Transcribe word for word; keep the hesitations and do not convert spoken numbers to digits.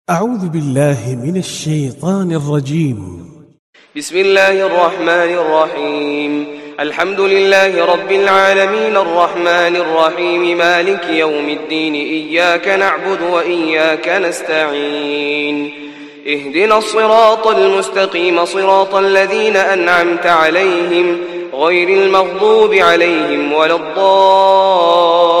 أعوذ بالله من الشيطان الرجيم. بسم الله الرحمن الرحيم. الحمد لله رب العالمين الرحمن الرحيم مالك يوم الدين إياك نعبد وإياك نستعين اهدنا الصراط المستقيم صراط الذين أنعمت عليهم غير المغضوب عليهم ولا الضالين